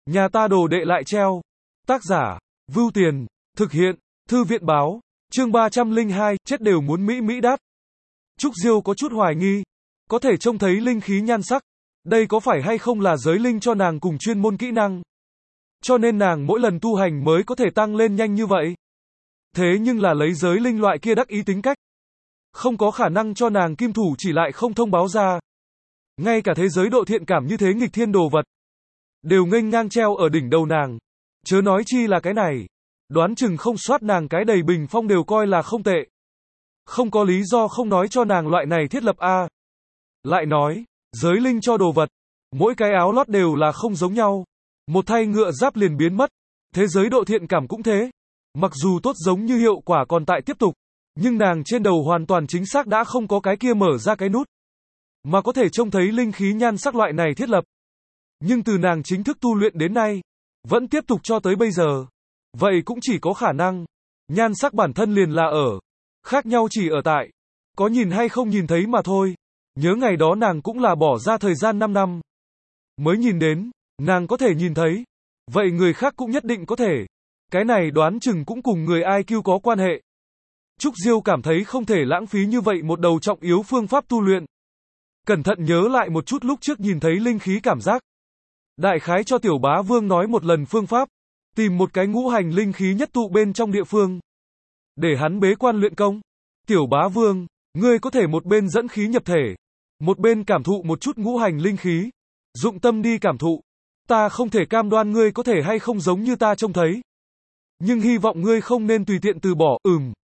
Nhà ta đồ đệ lại treo. Tác giả, Vưu Tiền, thực hiện, Thư viện báo, chương 302, chết đều muốn Mỹ Mỹ đát. Trúc Diêu có chút hoài nghi, có thể trông thấy linh khí nhan sắc, đây có phải hay không là giới linh cho nàng cùng chuyên môn kỹ năng? Cho nên nàng mỗi lần tu hành mới có thể tăng lên nhanh như vậy. Thế nhưng là lấy giới linh loại kia đắc ý tính cách. Không có khả năng cho nàng kim thủ chỉ lại không thông báo ra. Ngay cả thế giới độ thiện cảm như thế nghịch thiên đồ vật đều nghênh ngang treo ở đỉnh đầu nàng. Chớ nói chi là cái này. Đoán chừng không soát nàng cái đầy bình phong đều coi là không tệ. Không có lý do không nói cho nàng loại này thiết lập a. Lại nói, giới linh cho đồ vật, mỗi cái áo lót đều là không giống nhau. Một thay ngựa giáp liền biến mất. Thế giới độ thiện cảm cũng thế. Mặc dù tốt giống như hiệu quả còn tại tiếp tục, nhưng nàng trên đầu hoàn toàn chính xác đã không có cái kia mở ra cái nút. Mà có thể trông thấy linh khí nhan sắc loại này thiết lập. Nhưng từ nàng chính thức tu luyện đến nay, vẫn tiếp tục cho tới bây giờ. Vậy cũng chỉ có khả năng, nhan sắc bản thân liền là ở. Khác nhau chỉ ở tại, có nhìn hay không nhìn thấy mà thôi. Nhớ ngày đó nàng cũng là bỏ ra thời gian 5 năm. Mới nhìn đến, nàng có thể nhìn thấy. Vậy người khác cũng nhất định có thể. Cái này đoán chừng cũng cùng người IQ có quan hệ. Trúc Diêu cảm thấy không thể lãng phí như vậy một đầu trọng yếu phương pháp tu luyện. Cẩn thận nhớ lại một chút lúc trước nhìn thấy linh khí cảm giác. Đại khái cho Tiểu Bá Vương nói một lần phương pháp. Tìm một cái ngũ hành linh khí nhất tụ bên trong địa phương. Để hắn bế quan luyện công. Tiểu Bá Vương, ngươi có thể một bên dẫn khí nhập thể. Một bên cảm thụ một chút ngũ hành linh khí. Dụng tâm đi cảm thụ. Ta không thể cam đoan ngươi có thể hay không giống như ta trông thấy. Nhưng hy vọng ngươi không nên tùy tiện từ bỏ,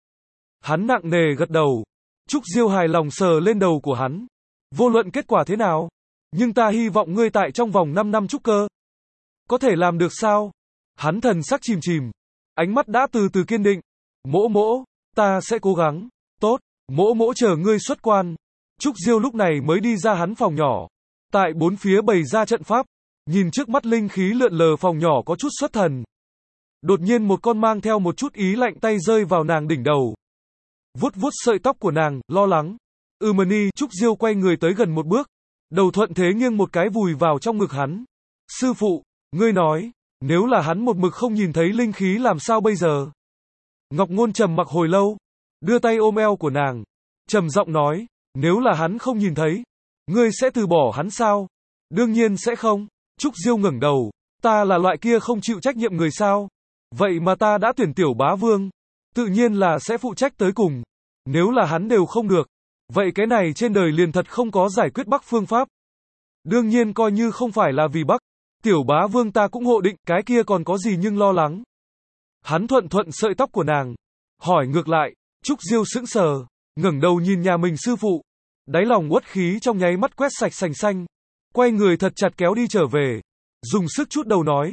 Hắn nặng nề gật đầu. Trúc Diêu hài lòng sờ lên đầu của hắn. Vô luận kết quả thế nào, nhưng ta hy vọng ngươi tại trong vòng 5 năm trúc cơ. Có thể làm được sao? Hắn thần sắc chìm chìm. Ánh mắt đã từ từ kiên định. Mỗ mỗ, ta sẽ cố gắng. Tốt, mỗ mỗ chờ ngươi xuất quan. Trúc Diêu lúc này mới đi ra hắn phòng nhỏ. Tại bốn phía bày ra trận pháp. Nhìn trước mắt linh khí lượn lờ phòng nhỏ có chút xuất thần. Đột nhiên một con mang theo một chút ý lạnh tay rơi vào nàng đỉnh đầu. Vuốt vuốt sợi tóc của nàng, lo lắng. Mani, Trúc Diêu quay người tới gần một bước. Đầu thuận thế nghiêng một cái vùi vào trong ngực hắn. Sư phụ, ngươi nói, nếu là hắn một mực không nhìn thấy linh khí làm sao bây giờ? Ngọc Ngôn trầm mặc hồi lâu. Đưa tay ôm eo của nàng. Trầm giọng nói, nếu là hắn không nhìn thấy, ngươi sẽ từ bỏ hắn sao? Đương nhiên sẽ không. Trúc Diêu ngẩng đầu. Ta là loại kia không chịu trách nhiệm người sao? Vậy mà ta đã tuyển Tiểu Bá Vương. Tự nhiên là sẽ phụ trách tới cùng. Nếu là hắn đều không được. Vậy cái này trên đời liền thật không có giải quyết Bắc phương pháp. Đương nhiên coi như không phải là vì Bắc. Tiểu Bá Vương ta cũng hộ định, cái kia còn có gì nhưng lo lắng. Hắn thuận thuận sợi tóc của nàng. Hỏi ngược lại, Trúc Diêu sững sờ, ngẩng đầu nhìn nhà mình sư phụ. Đáy lòng uất khí trong nháy mắt quét sạch sành xanh. Quay người thật chặt kéo đi trở về. Dùng sức chút đầu nói.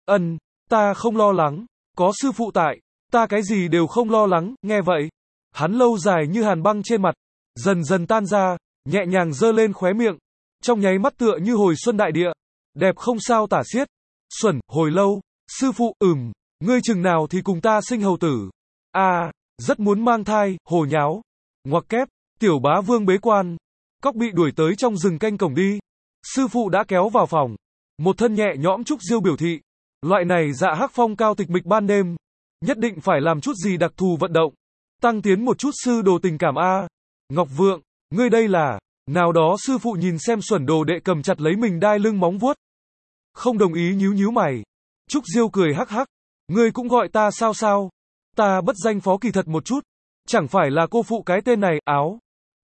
Ta không lo lắng. Có sư phụ tại. Ta cái gì đều không lo lắng, nghe vậy. Hắn lâu dài như hàn băng trên mặt. Dần dần tan ra, nhẹ nhàng giơ lên khóe miệng. Trong nháy mắt tựa như hồi xuân đại địa. Đẹp không sao tả xiết. Xuẩn, hồi lâu. Sư phụ, ngươi chừng nào thì cùng ta sinh hầu tử. Rất muốn mang thai, hồ nháo. Ngoặc kép, Tiểu Bá Vương bế quan. Cóc bị đuổi tới trong rừng canh cổng đi. Sư phụ đã kéo vào phòng. Một thân nhẹ nhõm Trúc Diêu biểu thị. Loại này dạ hắc phong cao tịch mịch ban đêm. Nhất định phải làm chút gì đặc thù vận động. Tăng tiến một chút sư đồ tình cảm a. Ngọc Vượng, ngươi đây là. Nào đó sư phụ nhìn xem xuẩn đồ đệ cầm chặt lấy mình đai lưng móng vuốt. Không đồng ý nhíu nhíu mày. Trúc Diêu cười hắc hắc. Ngươi cũng gọi ta sao? Ta bất danh phó kỳ thật một chút. Chẳng phải là cô phụ cái tên này, áo.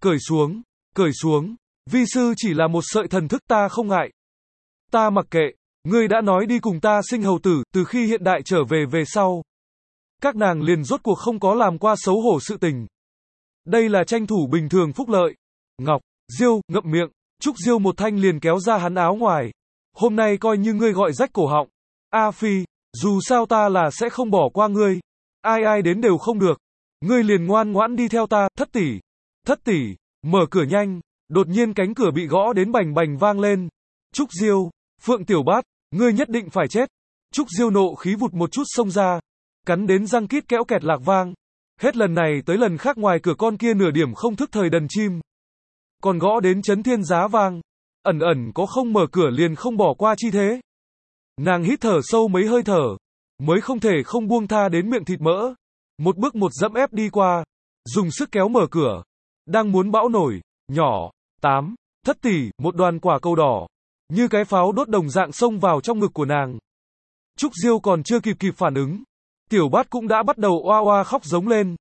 Cởi xuống. Vi sư chỉ là một sợi thần thức ta không ngại. Ta mặc kệ. Ngươi đã nói đi cùng ta sinh hầu tử, từ khi hiện đại trở về sau. Các nàng liền rốt cuộc không có làm qua xấu hổ sự tình. Đây là tranh thủ bình thường phúc lợi. Ngọc, Diêu, ngậm miệng. Trúc Diêu một thanh liền kéo ra hắn áo ngoài. Hôm nay coi như ngươi gọi rách cổ họng. A Phi, dù sao ta là sẽ không bỏ qua ngươi. Ai đến đều không được. Ngươi liền ngoan ngoãn đi theo ta, Thất tỷ, mở cửa nhanh. Đột nhiên cánh cửa bị gõ đến bành bành vang lên. Trúc Diêu, Phượng Tiểu Bát, ngươi nhất định phải chết. Trúc Diêu nộ khí vụt một chút xông ra. Cắn đến răng kít kéo kẹt lạc vang. Hết lần này tới lần khác ngoài cửa con kia nửa điểm không thức thời đần chim. Còn gõ đến chấn thiên giá vang. Ẩn có không mở cửa liền không bỏ qua chi thế. Nàng hít thở sâu mấy hơi thở, mới không thể không buông tha đến miệng thịt mỡ. Một bước một dẫm ép đi qua, dùng sức kéo mở cửa. Đang muốn bão nổi, nhỏ, 8, thất tỷ, một đoàn quả cầu đỏ, như cái pháo đốt đồng dạng xông vào trong ngực của nàng. Trúc Diêu còn chưa kịp phản ứng, Tiểu Bát cũng đã bắt đầu oa oa khóc giống lên.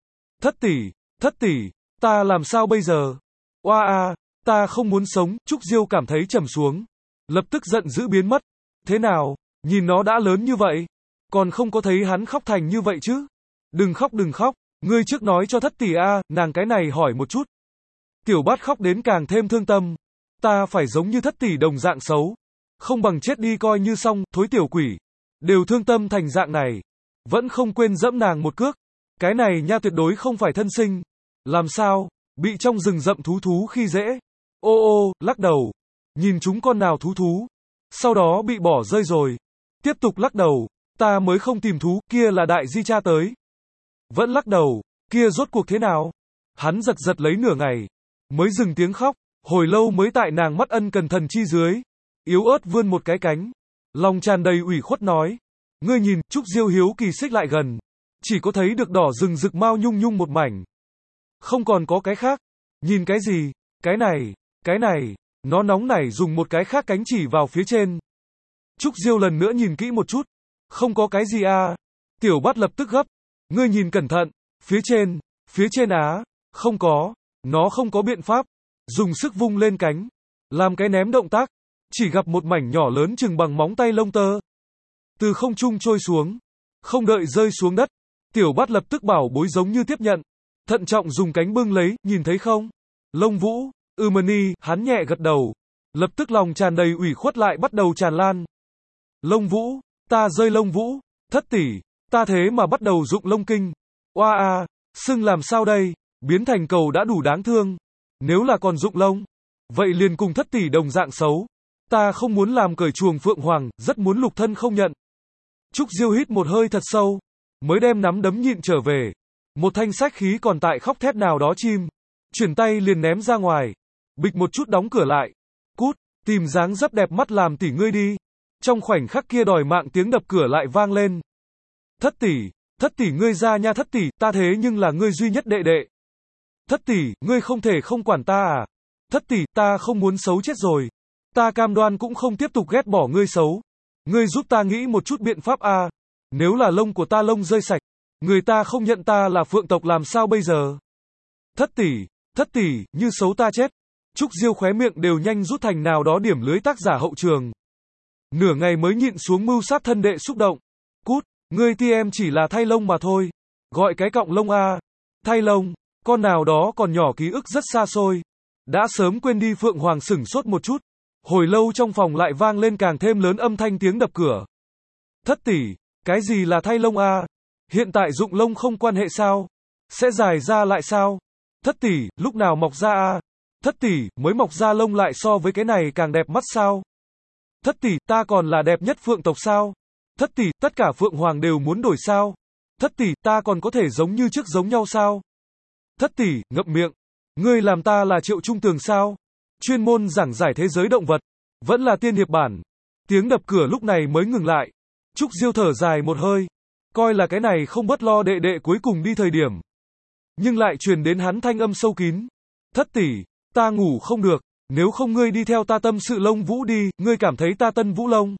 Thất tỷ, ta làm sao bây giờ? Oa a, ta không muốn sống. Trúc Diêu cảm thấy trầm xuống, lập tức giận dữ biến mất. Thế nào, nhìn nó đã lớn như vậy, còn không có thấy hắn khóc thành như vậy chứ? Đừng khóc, ngươi trước nói cho thất tỷ a, nàng cái này hỏi một chút. Tiểu Bát khóc đến càng thêm thương tâm. Ta phải giống như thất tỷ đồng dạng xấu, không bằng chết đi coi như xong. Thối tiểu quỷ, đều thương tâm thành dạng này, vẫn không quên dẫm nàng một cước. Cái này nha tuyệt đối không phải thân sinh. Làm sao, bị trong rừng rậm thú khi dễ. Ô, lắc đầu, nhìn chúng con nào thú, sau đó bị bỏ rơi rồi. Tiếp tục lắc đầu, ta mới không tìm thú, kia là đại di cha tới. Vẫn lắc đầu, kia rốt cuộc thế nào? Hắn giật lấy nửa ngày, mới dừng tiếng khóc, hồi lâu mới tại nàng mắt ân cần thần chi dưới, yếu ớt vươn một cái cánh, lòng tràn đầy ủy khuất nói. Ngươi nhìn. Trúc Diêu hiếu kỳ xích lại gần, chỉ có thấy được đỏ rừng rực mao nhung một mảnh, không còn có cái khác. Nhìn cái gì? Cái này, nó nóng nảy dùng một cái khác cánh chỉ vào phía trên. Trúc Diêu lần nữa nhìn kỹ một chút, không có cái gì à? Tiểu Bát lập tức gấp, ngươi nhìn cẩn thận, phía trên á, không có. Nó không có biện pháp, dùng sức vung lên cánh, làm cái ném động tác, chỉ gặp một mảnh nhỏ lớn chừng bằng móng tay lông tơ, từ không trung trôi xuống, không đợi rơi xuống đất. Tiểu Bát lập tức bảo bối giống như tiếp nhận, thận trọng dùng cánh bưng lấy, nhìn thấy không? Lông vũ, Mani, hắn nhẹ gật đầu, lập tức lòng tràn đầy ủy khuất lại bắt đầu tràn lan. Lông vũ, ta rơi lông vũ, thất tỷ, ta thế mà bắt đầu rụng lông kinh. Oa a, sưng làm sao đây? Biến thành cầu đã đủ đáng thương, nếu là còn rụng lông, vậy liền cùng thất tỷ đồng dạng xấu. Ta không muốn làm cởi chuồng phượng hoàng, rất muốn lục thân không nhận. Trúc Diêu hít một hơi thật sâu, mới đem nắm đấm nhịn trở về. Một thanh sách khí còn tại khóc thét nào đó chim, chuyển tay liền ném ra ngoài, bịch một chút đóng cửa lại. Cút, tìm dáng dấp đẹp mắt làm tỷ ngươi đi. Trong khoảnh khắc kia đòi mạng tiếng đập cửa lại vang lên. Thất tỷ ngươi ra nha. Thất tỷ, ta thế nhưng là ngươi duy nhất đệ đệ. Thất tỷ, ngươi không thể không quản ta à? Thất tỷ, ta không muốn xấu chết rồi. Ta cam đoan cũng không tiếp tục ghét bỏ ngươi xấu. Ngươi giúp ta nghĩ một chút biện pháp a. Nếu là lông của ta lông rơi sạch, người ta không nhận ta là phượng tộc làm sao bây giờ? Thất tỷ, như xấu ta chết. Trúc Diêu khóe miệng đều nhanh rút thành nào đó điểm lưới tác giả hậu trường. Nửa ngày mới nhịn xuống mưu sát thân đệ xúc động. Cút, ngươi ti em chỉ là thay lông mà thôi. Gọi cái cọng lông a. Thay lông, con nào đó còn nhỏ ký ức rất xa xôi. Đã sớm quên đi. Phượng Hoàng sửng sốt một chút. Hồi lâu trong phòng lại vang lên càng thêm lớn âm thanh tiếng đập cửa. Thất tỷ, cái gì là thay lông a? Hiện tại rụng lông không quan hệ sao? Sẽ dài ra lại sao? Thất tỷ, lúc nào mọc ra a? Thất tỷ, mới mọc ra lông lại so với cái này càng đẹp mắt sao? Thất tỷ, ta còn là đẹp nhất phượng tộc sao? Thất tỷ, tất cả phượng hoàng đều muốn đổi sao? Thất tỷ, ta còn có thể giống như trước giống nhau sao? Thất tỷ, ngậm miệng. Ngươi làm ta là Triệu Trung Tường sao? Chuyên môn giảng giải thế giới động vật. Vẫn là tiên hiệp bản. Tiếng đập cửa lúc này mới ngừng lại. Trúc Diêu thở dài một hơi. Coi là cái này không bất lo đệ đệ cuối cùng đi thời điểm. Nhưng lại truyền đến hắn thanh âm sâu kín. Thất tỷ, ta ngủ không được. Nếu không ngươi đi theo ta tâm sự lông vũ đi. Ngươi cảm thấy ta tân vũ lông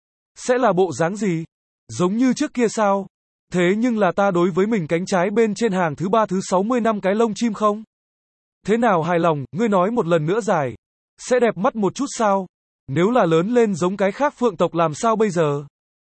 sẽ là bộ dáng gì? Giống như trước kia sao? Thế nhưng là ta đối với mình cánh trái bên trên hàng thứ 3 thứ 60 năm cái lông chim không? Thế nào hài lòng, ngươi nói một lần nữa dài. Sẽ đẹp mắt một chút sao? Nếu là lớn lên giống cái khác phượng tộc làm sao bây giờ?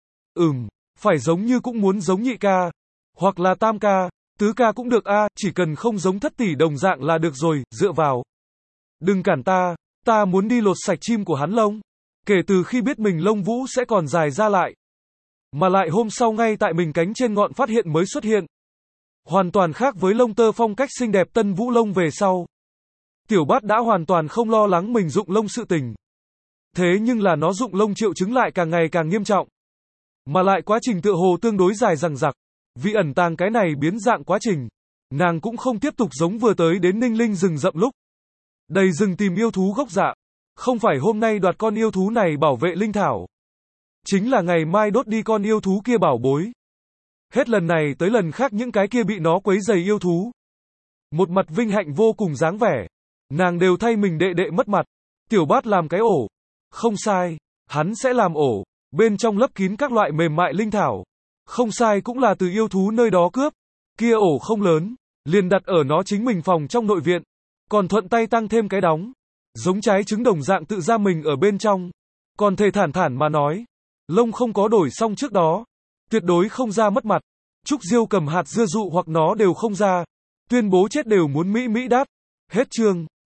Phải giống như cũng muốn giống nhị ca. Hoặc là tam ca, tứ ca cũng được a, chỉ cần không giống thất tỷ đồng dạng là được rồi, dựa vào. Đừng cản ta muốn đi lột sạch chim của hắn lông. Kể từ khi biết mình lông vũ sẽ còn dài ra lại. Mà lại hôm sau ngay tại mình cánh trên ngọn phát hiện mới xuất hiện. Hoàn toàn khác với lông tơ phong cách xinh đẹp tân vũ lông về sau. Tiểu Bát đã hoàn toàn không lo lắng mình rụng lông sự tình. Thế nhưng là nó rụng lông triệu chứng lại càng ngày càng nghiêm trọng. Mà lại quá trình tựa hồ tương đối dài dằng dặc. Vì ẩn tàng cái này biến dạng quá trình, nàng cũng không tiếp tục giống vừa tới đến Ninh Linh rừng rậm lúc. Đầy rừng tìm yêu thú gốc dạ. Không phải hôm nay đoạt con yêu thú này bảo vệ linh thảo. chính là ngày mai đốt đi con yêu thú kia bảo bối. Hết lần này tới lần khác những cái kia bị nó quấy rầy yêu thú. Một mặt vinh hạnh vô cùng dáng vẻ. Nàng đều thay mình đệ đệ mất mặt. Tiểu Bát làm cái ổ. Không sai, hắn sẽ làm ổ. Bên trong lấp kín các loại mềm mại linh thảo. Không sai cũng là từ yêu thú nơi đó cướp. Kia ổ không lớn, liền đặt ở nó chính mình phòng trong nội viện. Còn thuận tay tăng thêm cái đóng. Giống trái trứng đồng dạng tự ra mình ở bên trong. Còn thề thản thản mà nói. Lông không có đổi xong trước đó. Tuyệt đối không ra mất mặt. Trúc Diêu cầm hạt dưa dụ hoặc nó đều không ra. Tuyên bố chết đều muốn Mỹ Mỹ đát. Hết chương.